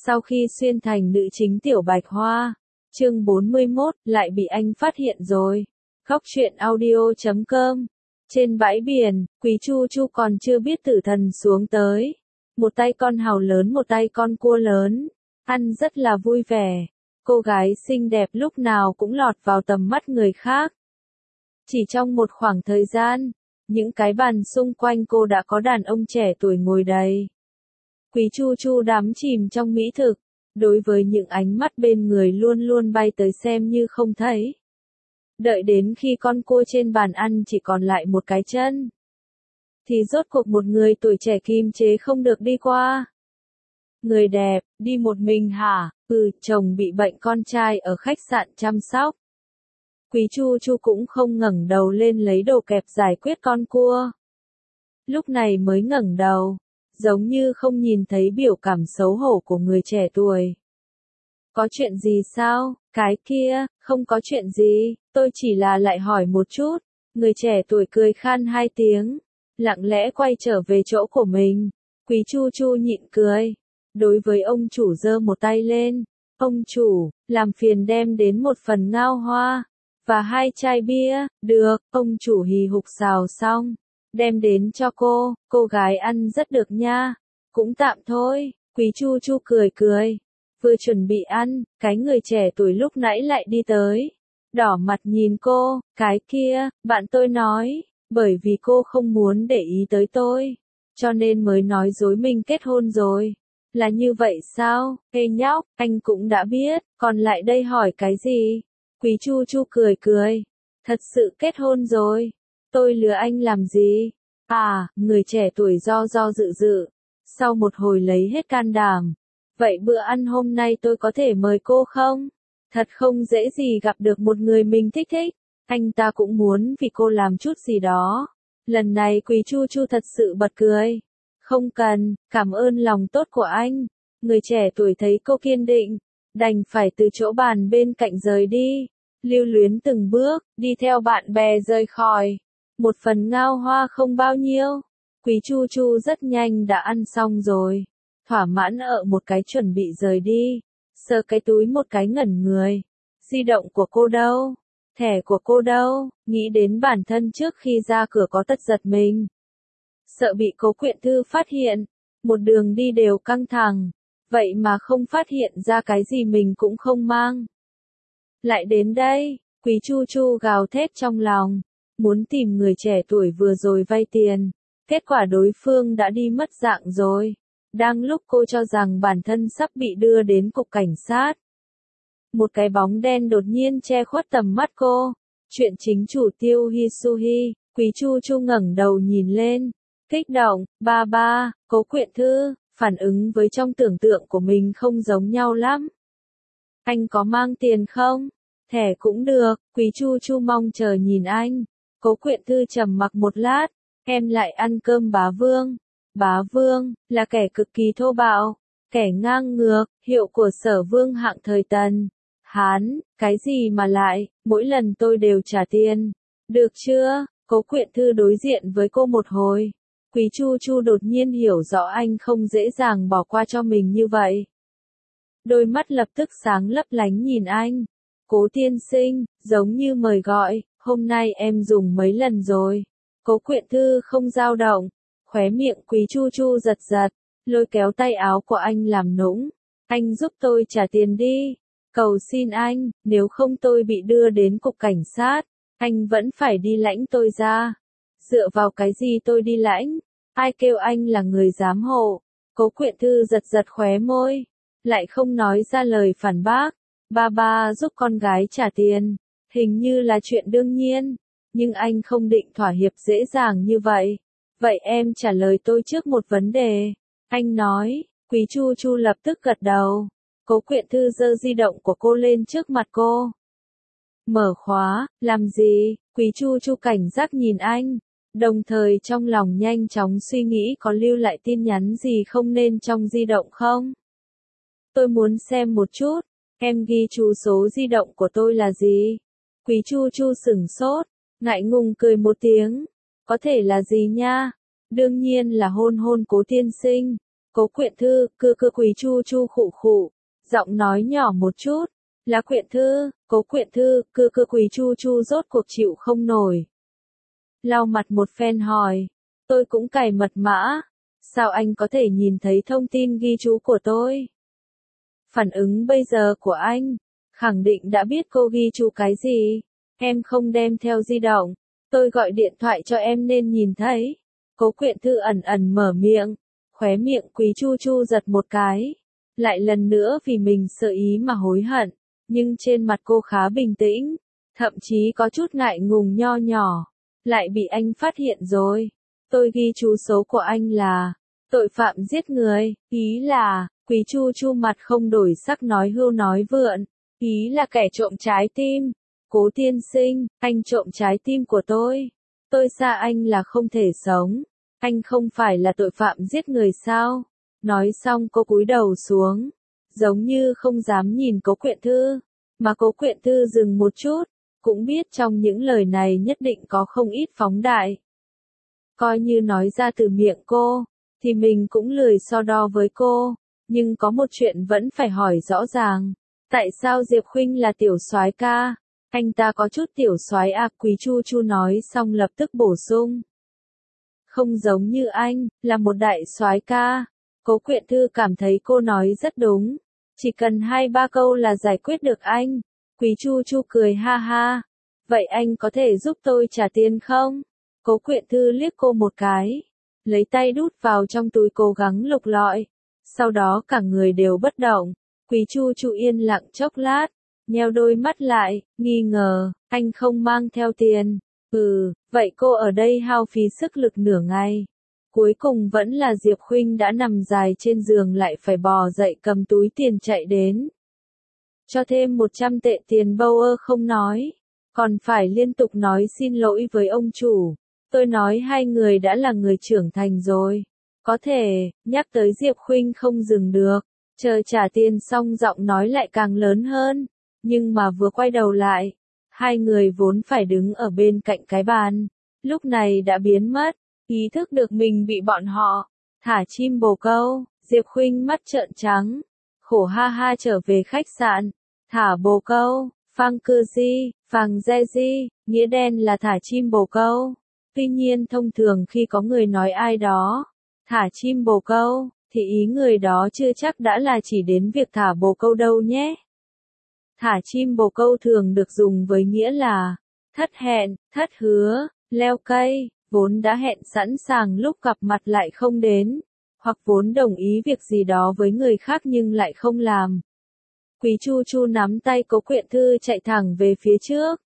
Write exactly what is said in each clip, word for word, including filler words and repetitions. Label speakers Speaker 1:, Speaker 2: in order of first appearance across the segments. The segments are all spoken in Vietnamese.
Speaker 1: Sau khi xuyên thành nữ chính Tiểu Bạch Hoa, chương bốn mươi mốt, lại bị anh phát hiện rồi. Góc truyện audio chấm com. Trên bãi biển, Quý Chu Chu còn chưa biết tử thần xuống tới. Một tay con hàu lớn một tay con cua lớn. Ăn rất là vui vẻ. Cô gái xinh đẹp lúc nào cũng lọt vào tầm mắt người khác. Chỉ trong một khoảng thời gian, những cái bàn xung quanh cô đã có đàn ông trẻ tuổi ngồi đầy. Quý Chu Chu đắm chìm trong mỹ thực, đối với những ánh mắt bên người luôn luôn bay tới xem như không thấy. Đợi đến khi con cua trên bàn ăn chỉ còn lại một cái chân, thì rốt cuộc một người tuổi trẻ kiềm chế không được đi qua. Người đẹp, đi một mình hả? Ừ, chồng bị bệnh con trai ở khách sạn chăm sóc. Quý Chu Chu cũng không ngẩng đầu lên lấy đồ kẹp giải quyết con cua. Lúc này mới ngẩng đầu, giống như không nhìn thấy biểu cảm xấu hổ của người trẻ tuổi. Có chuyện gì sao? Cái kia, không có chuyện gì, tôi chỉ là lại hỏi một chút. Người trẻ tuổi cười khan hai tiếng, lặng lẽ quay trở về chỗ của mình. Quý Chu Chu nhịn cười, đối với ông chủ giơ một tay lên. Ông chủ, làm phiền đem đến một phần ngao hoa, và hai chai bia. Được, ông chủ hì hục xào xong, đem đến cho cô. Cô gái ăn rất được nha. Cũng tạm thôi. Quý Chu Chu cười cười, vừa chuẩn bị ăn, cái người trẻ tuổi lúc nãy lại đi tới, đỏ mặt nhìn cô. Cái kia, bạn tôi nói, bởi vì cô không muốn để ý tới tôi, cho nên mới nói dối mình kết hôn rồi. Là như vậy sao? Ê nhóc, anh cũng đã biết, còn lại đây hỏi cái gì? Quý Chu Chu cười cười, thật sự kết hôn rồi. Tôi lừa anh làm gì? À, người trẻ tuổi do do dự dự, sau một hồi lấy hết can đảm. Vậy bữa ăn hôm nay tôi có thể mời cô không? Thật không dễ gì gặp được một người mình thích thích. Anh ta cũng muốn vì cô làm chút gì đó. Lần này Quý Chu Chu thật sự bật cười. Không cần, cảm ơn lòng tốt của anh. Người trẻ tuổi thấy cô kiên định, đành phải từ chỗ bàn bên cạnh rời đi. Lưu luyến từng bước, đi theo bạn bè rời khỏi. Một phần ngao hoa không bao nhiêu. Quý Chu Chu rất nhanh đã ăn xong rồi. Thỏa mãn ở một cái chuẩn bị rời đi. Sờ cái túi một cái ngẩn người. Di động của cô đâu? Thẻ của cô đâu? Nghĩ đến bản thân trước khi ra cửa có tật giật mình. Sợ bị Cố Quyện Thư phát hiện. Một đường đi đều căng thẳng. Vậy mà không phát hiện ra cái gì mình cũng không mang. Lại đến đây, Quý Chu Chu gào thét trong lòng. Muốn tìm người trẻ tuổi vừa rồi vay tiền. Kết quả đối phương đã đi mất dạng rồi. Đang lúc cô cho rằng bản thân sắp bị đưa đến cục cảnh sát, một cái bóng đen đột nhiên che khuất tầm mắt cô. Chuyện chính chủ Tiêu Hisuhi. Quý Chu Chu ngẩng đầu nhìn lên, kích động. Ba ba, Cố Quyện Thư. Phản ứng với trong tưởng tượng của mình không giống nhau lắm. Anh có mang tiền không? Thẻ cũng được. Quý Chu Chu mong chờ nhìn anh. Cố Quyện Thư trầm mặc một lát. Em lại ăn cơm bá vương. Bá vương, là kẻ cực kỳ thô bạo, kẻ ngang ngược, hiệu của Sở Vương hạng thời Tần. Hán, cái gì mà lại, mỗi lần tôi đều trả tiền. Được chưa? Cố Quyện Thư đối diện với cô một hồi. Quý Chu Chu đột nhiên hiểu rõ anh không dễ dàng bỏ qua cho mình như vậy. Đôi mắt lập tức sáng lấp lánh nhìn anh. Cố tiên sinh, giống như mời gọi, hôm nay em dùng mấy lần rồi. Cố Quyện Thư không dao động. Khóe miệng Quý Chu Chu giật giật, lôi kéo tay áo của anh làm nũng. Anh giúp tôi trả tiền đi. Cầu xin anh, nếu không tôi bị đưa đến cục cảnh sát. Anh vẫn phải đi lãnh tôi ra. Dựa vào cái gì tôi đi lãnh? Ai kêu anh là người giám hộ? Cố Quyện Thư giật giật khóe môi, lại không nói ra lời phản bác. Ba ba giúp con gái trả tiền, hình như là chuyện đương nhiên. Nhưng anh không định thỏa hiệp dễ dàng như vậy. Vậy em trả lời tôi trước một vấn đề. Anh nói. Quý Chu Chu lập tức gật đầu. Cố Quyện Thư giơ di động của cô lên trước mặt cô. Mở khóa, làm gì? Quý Chu Chu cảnh giác nhìn anh. Đồng thời trong lòng nhanh chóng suy nghĩ có lưu lại tin nhắn gì không nên trong di động không? Tôi muốn xem một chút. Em ghi chú số di động của tôi là gì? Quý Chu Chu sửng sốt, ngại ngùng cười một tiếng. Có thể là gì nha? Đương nhiên là hôn hôn Cố tiên sinh. Cố Quyện Thư, cưa cưa Quý Chu Chu khụ khụ, giọng nói nhỏ một chút. Là Quyện Thư, Cố Quyện Thư, cưa cưa Quý Chu Chu rốt cuộc chịu không nổi. Lau mặt một phen hỏi, tôi cũng cài mật mã, sao anh có thể nhìn thấy thông tin ghi chú của tôi? Phản ứng bây giờ của anh, khẳng định đã biết cô ghi chú cái gì. Em không đem theo di động, tôi gọi điện thoại cho em nên nhìn thấy. Cố Quyện Thư ẩn ẩn mở miệng, khóe miệng Quý Chu Chu giật một cái. Lại lần nữa vì mình sợ ý mà hối hận, nhưng trên mặt cô khá bình tĩnh, thậm chí có chút ngại ngùng nho nhỏ. Lại bị anh phát hiện rồi. Tôi ghi chú số của anh là tội phạm giết người, ý là, Quý Chu Chu mặt không đổi sắc nói hưu nói vượn, ý là kẻ trộm trái tim. Cố tiên sinh, anh trộm trái tim của tôi. Tôi xa anh là không thể sống. Anh không phải là tội phạm giết người sao? Nói xong cô cúi đầu xuống, giống như không dám nhìn Cố Quyện Thư, mà Cố Quyện Thư dừng một chút, cũng biết trong những lời này nhất định có không ít phóng đại. Coi như nói ra từ miệng cô, thì mình cũng lười so đo với cô, nhưng có một chuyện vẫn phải hỏi rõ ràng. Tại sao Diệp Khuynh là tiểu soái ca? Anh ta có chút tiểu soái à? Quý Chu Chu nói xong lập tức bổ sung. Không giống như anh, là một đại soái ca. Cố Quyện Thư cảm thấy cô nói rất đúng. Chỉ cần hai ba câu là giải quyết được anh. Quý Chu Chu cười ha ha. Vậy anh có thể giúp tôi trả tiền không? Cố Quyện Thư liếc cô một cái. Lấy tay đút vào trong túi cố gắng lục lọi. Sau đó cả người đều bất động. Quý Chu Chu yên lặng chốc lát. Nheo đôi mắt lại, nghi ngờ, anh không mang theo tiền. Ừ, vậy cô ở đây hao phí sức lực nửa ngày. Cuối cùng vẫn là Diệp Khuynh đã nằm dài trên giường lại phải bò dậy cầm túi tiền chạy đến. Cho thêm một trăm tệ tiền Bauer không nói, còn phải liên tục nói xin lỗi với ông chủ. Tôi nói hai người đã là người trưởng thành rồi. Có thể, nhắc tới Diệp Khuynh không dừng được, chờ trả tiền xong giọng nói lại càng lớn hơn. Nhưng mà vừa quay đầu lại, hai người vốn phải đứng ở bên cạnh cái bàn, lúc này đã biến mất, ý thức được mình bị bọn họ thả chim bồ câu. Diệp Khuynh mắt trợn trắng, khổ ha ha trở về khách sạn. Thả bồ câu, phang cư di, phang dê di, nghĩa đen là thả chim bồ câu. Tuy nhiên thông thường khi có người nói ai đó thả chim bồ câu, thì ý người đó chưa chắc đã là chỉ đến việc thả bồ câu đâu nhé. Thả chim bồ câu thường được dùng với nghĩa là thất hẹn, thất hứa, leo cây, vốn đã hẹn sẵn sàng lúc gặp mặt lại không đến, hoặc vốn đồng ý việc gì đó với người khác nhưng lại không làm. Quý Chu Chu nắm tay Cố Quyện Thư chạy thẳng về phía trước.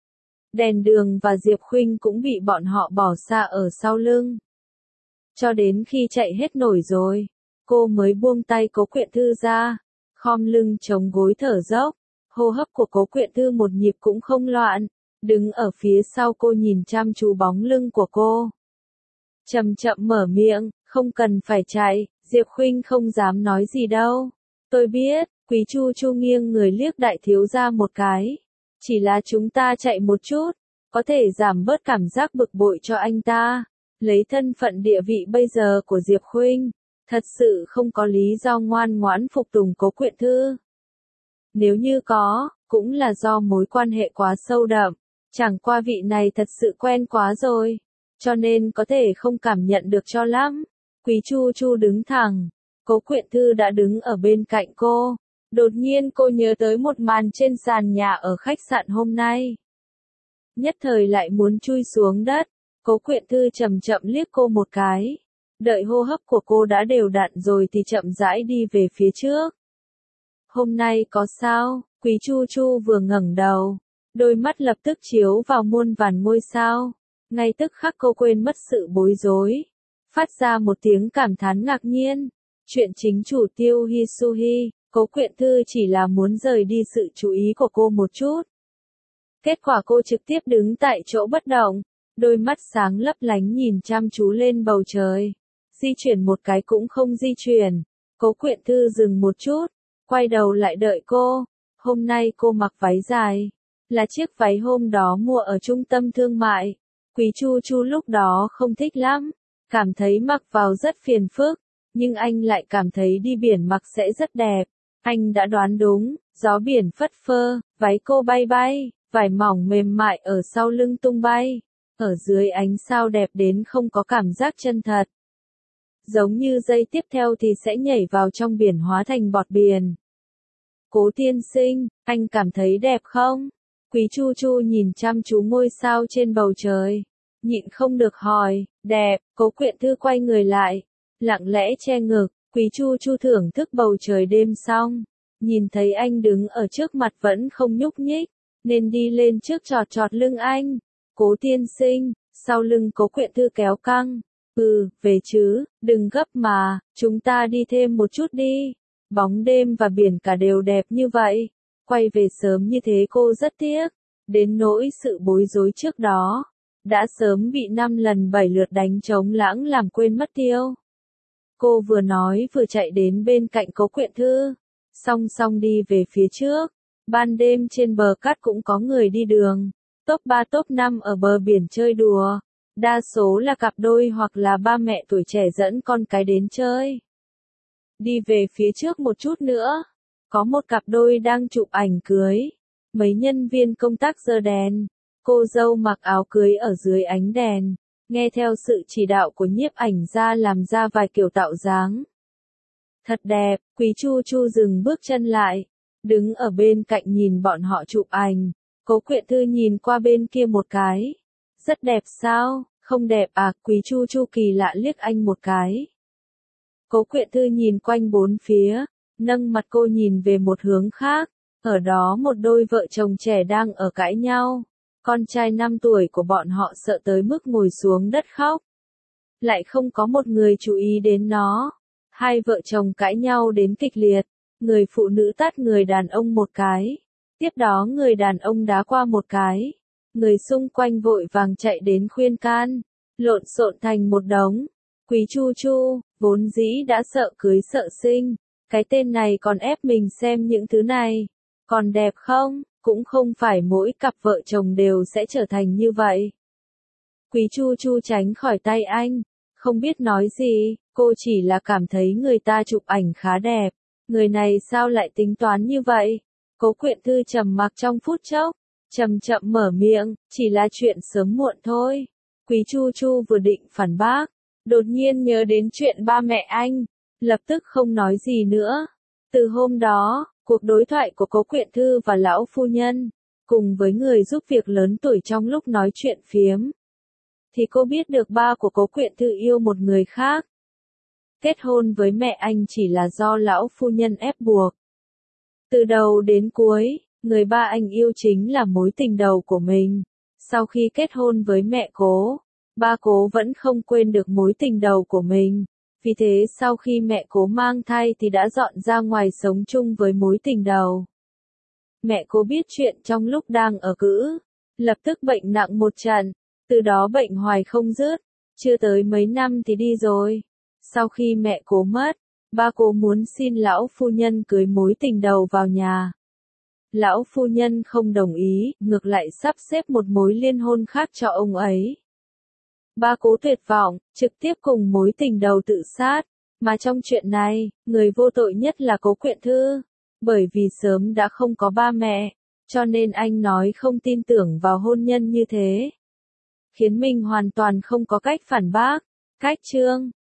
Speaker 1: Đèn đường và Diệp Khuynh cũng bị bọn họ bỏ xa ở sau lưng. Cho đến khi chạy hết nổi rồi, cô mới buông tay Cố Quyện Thư ra, khom lưng chống gối thở dốc. Hô hấp của Cố Quyện Thư một nhịp cũng không loạn, đứng ở phía sau cô nhìn chăm chú bóng lưng của cô. Chậm chậm mở miệng, không cần phải chạy, Diệp Khuynh không dám nói gì đâu. Tôi biết, Quý Chu Chu nghiêng người liếc đại thiếu gia một cái. Chỉ là chúng ta chạy một chút, có thể giảm bớt cảm giác bực bội cho anh ta. Lấy thân phận địa vị bây giờ của Diệp Khuynh, thật sự không có lý do ngoan ngoãn phục tùng Cố Quyện Thư. Nếu như có, cũng là do mối quan hệ quá sâu đậm, chẳng qua vị này thật sự quen quá rồi, cho nên có thể không cảm nhận được cho lắm. Quý Chu Chu đứng thẳng, Cố Quyện Thư đã đứng ở bên cạnh cô. Đột nhiên cô nhớ tới một màn trên sàn nhà ở khách sạn hôm nay. Nhất thời lại muốn chui xuống đất, Cố Quyện Thư chậm chậm liếc cô một cái. Đợi hô hấp của cô đã đều đặn rồi thì chậm rãi đi về phía trước. Hôm nay có sao? Quý Chu Chu vừa ngẩng đầu, đôi mắt lập tức chiếu vào muôn vàn ngôi sao. Ngay tức khắc cô quên mất sự bối rối, phát ra một tiếng cảm thán ngạc nhiên. Chuyện chính chủ Tiêu Hisuhi, Cố Quyện Thư chỉ là muốn rời đi sự chú ý của cô một chút. Kết quả cô trực tiếp đứng tại chỗ bất động, đôi mắt sáng lấp lánh nhìn chăm chú lên bầu trời. Di chuyển một cái cũng không di chuyển. Cố Quyện Thư dừng một chút, quay đầu lại đợi cô. Hôm nay cô mặc váy dài, là chiếc váy hôm đó mua ở trung tâm thương mại. Quý Chu Chu lúc đó không thích lắm, cảm thấy mặc vào rất phiền phức. nhưng anh lại cảm thấy đi biển mặc sẽ rất đẹp. Anh đã đoán đúng, gió biển phất phơ, váy cô bay bay, vải mỏng mềm mại ở sau lưng tung bay, ở dưới ánh sao đẹp đến không có cảm giác chân thật. Giống như giây tiếp theo thì sẽ nhảy vào trong biển hóa thành bọt biển. Cố tiên sinh, anh cảm thấy đẹp không? Quý Chu Chu nhìn chăm chú ngôi sao trên bầu trời, nhịn không được hỏi, đẹp. Cố Quyện Thư quay người lại, lặng lẽ che ngực. Quý Chu Chu thưởng thức bầu trời đêm xong, nhìn thấy anh đứng ở trước mặt vẫn không nhúc nhích, nên đi lên trước chọt chọt lưng anh. Cố tiên sinh, sau lưng Cố Quyện Thư kéo căng. Ừ, về chứ, đừng gấp mà, chúng ta đi thêm một chút đi. Bóng đêm và biển cả đều đẹp như vậy. Quay về sớm như thế cô rất tiếc. Đến nỗi sự bối rối trước đó, đã sớm bị năm lần bảy lượt đánh trống lãng làm quên mất tiêu. Cô vừa nói vừa chạy đến bên cạnh Cố Quyện Thư, song song đi về phía trước. Ban đêm trên bờ cát cũng có người đi đường, top ba top năm ở bờ biển chơi đùa. Đa số là cặp đôi hoặc là ba mẹ tuổi trẻ dẫn con cái đến chơi. Đi về phía trước một chút nữa, có một cặp đôi đang chụp ảnh cưới. Mấy nhân viên công tác giơ đèn, cô dâu mặc áo cưới ở dưới ánh đèn, nghe theo sự chỉ đạo của nhiếp ảnh gia làm ra vài kiểu tạo dáng. Thật đẹp. Quý Chu Chu dừng bước chân lại, đứng ở bên cạnh nhìn bọn họ chụp ảnh. Cố Quyện Thư nhìn qua bên kia một cái. Rất đẹp sao? Không đẹp à? Quý Chu Chu kỳ lạ liếc anh một cái. Cố Quyện Thư nhìn quanh bốn phía, nâng mặt cô nhìn về một hướng khác. Ở đó một đôi vợ chồng trẻ đang ở cãi nhau. Con trai năm tuổi của bọn họ sợ tới mức ngồi xuống đất khóc. Lại không có một người chú ý đến nó. Hai vợ chồng cãi nhau đến kịch liệt. Người phụ nữ tát người đàn ông một cái. Tiếp đó người đàn ông đá qua một cái. Người xung quanh vội vàng chạy đến khuyên can. Lộn xộn thành một đống. Quý Chu Chu, vốn dĩ đã sợ cưới sợ sinh. Cái tên này còn ép mình xem những thứ này. Còn đẹp không? Cũng không phải mỗi cặp vợ chồng đều sẽ trở thành như vậy. Quý Chu Chu tránh khỏi tay anh. Không biết nói gì, cô chỉ là cảm thấy người ta chụp ảnh khá đẹp. Người này sao lại tính toán như vậy? Cố Quyện Thư trầm mặc trong phút chốc, chậm chậm mở miệng, chỉ là chuyện sớm muộn thôi. Quý Chu Chu vừa định phản bác, đột nhiên nhớ đến chuyện ba mẹ anh, lập tức không nói gì nữa. Từ hôm đó, cuộc đối thoại của Cố Quyện Thư và lão phu nhân, cùng với người giúp việc lớn tuổi trong lúc nói chuyện phiếm, thì cô biết được ba của Cố Quyện Thư yêu một người khác. Kết hôn với mẹ anh chỉ là do lão phu nhân ép buộc. Từ đầu đến cuối, người ba anh yêu chính là mối tình đầu của mình. Sau khi kết hôn với mẹ Cố, ba Cố vẫn không quên được mối tình đầu của mình. Vì thế sau khi mẹ Cố mang thai thì đã dọn ra ngoài sống chung với mối tình đầu. Mẹ Cố biết chuyện trong lúc đang ở cữ, lập tức bệnh nặng một trận, từ đó bệnh hoài không dứt, chưa tới mấy năm thì đi rồi. Sau khi mẹ Cố mất, ba Cố muốn xin lão phu nhân cưới mối tình đầu vào nhà. Lão phu nhân không đồng ý, ngược lại sắp xếp một mối liên hôn khác cho ông ấy. Ba Cố tuyệt vọng, trực tiếp cùng mối tình đầu tự sát, mà trong chuyện này, người vô tội nhất là Cố Quyện Thư, bởi vì sớm đã không có ba mẹ, cho nên anh nói không tin tưởng vào hôn nhân như thế. Khiến mình hoàn toàn không có cách phản bác. Cách chương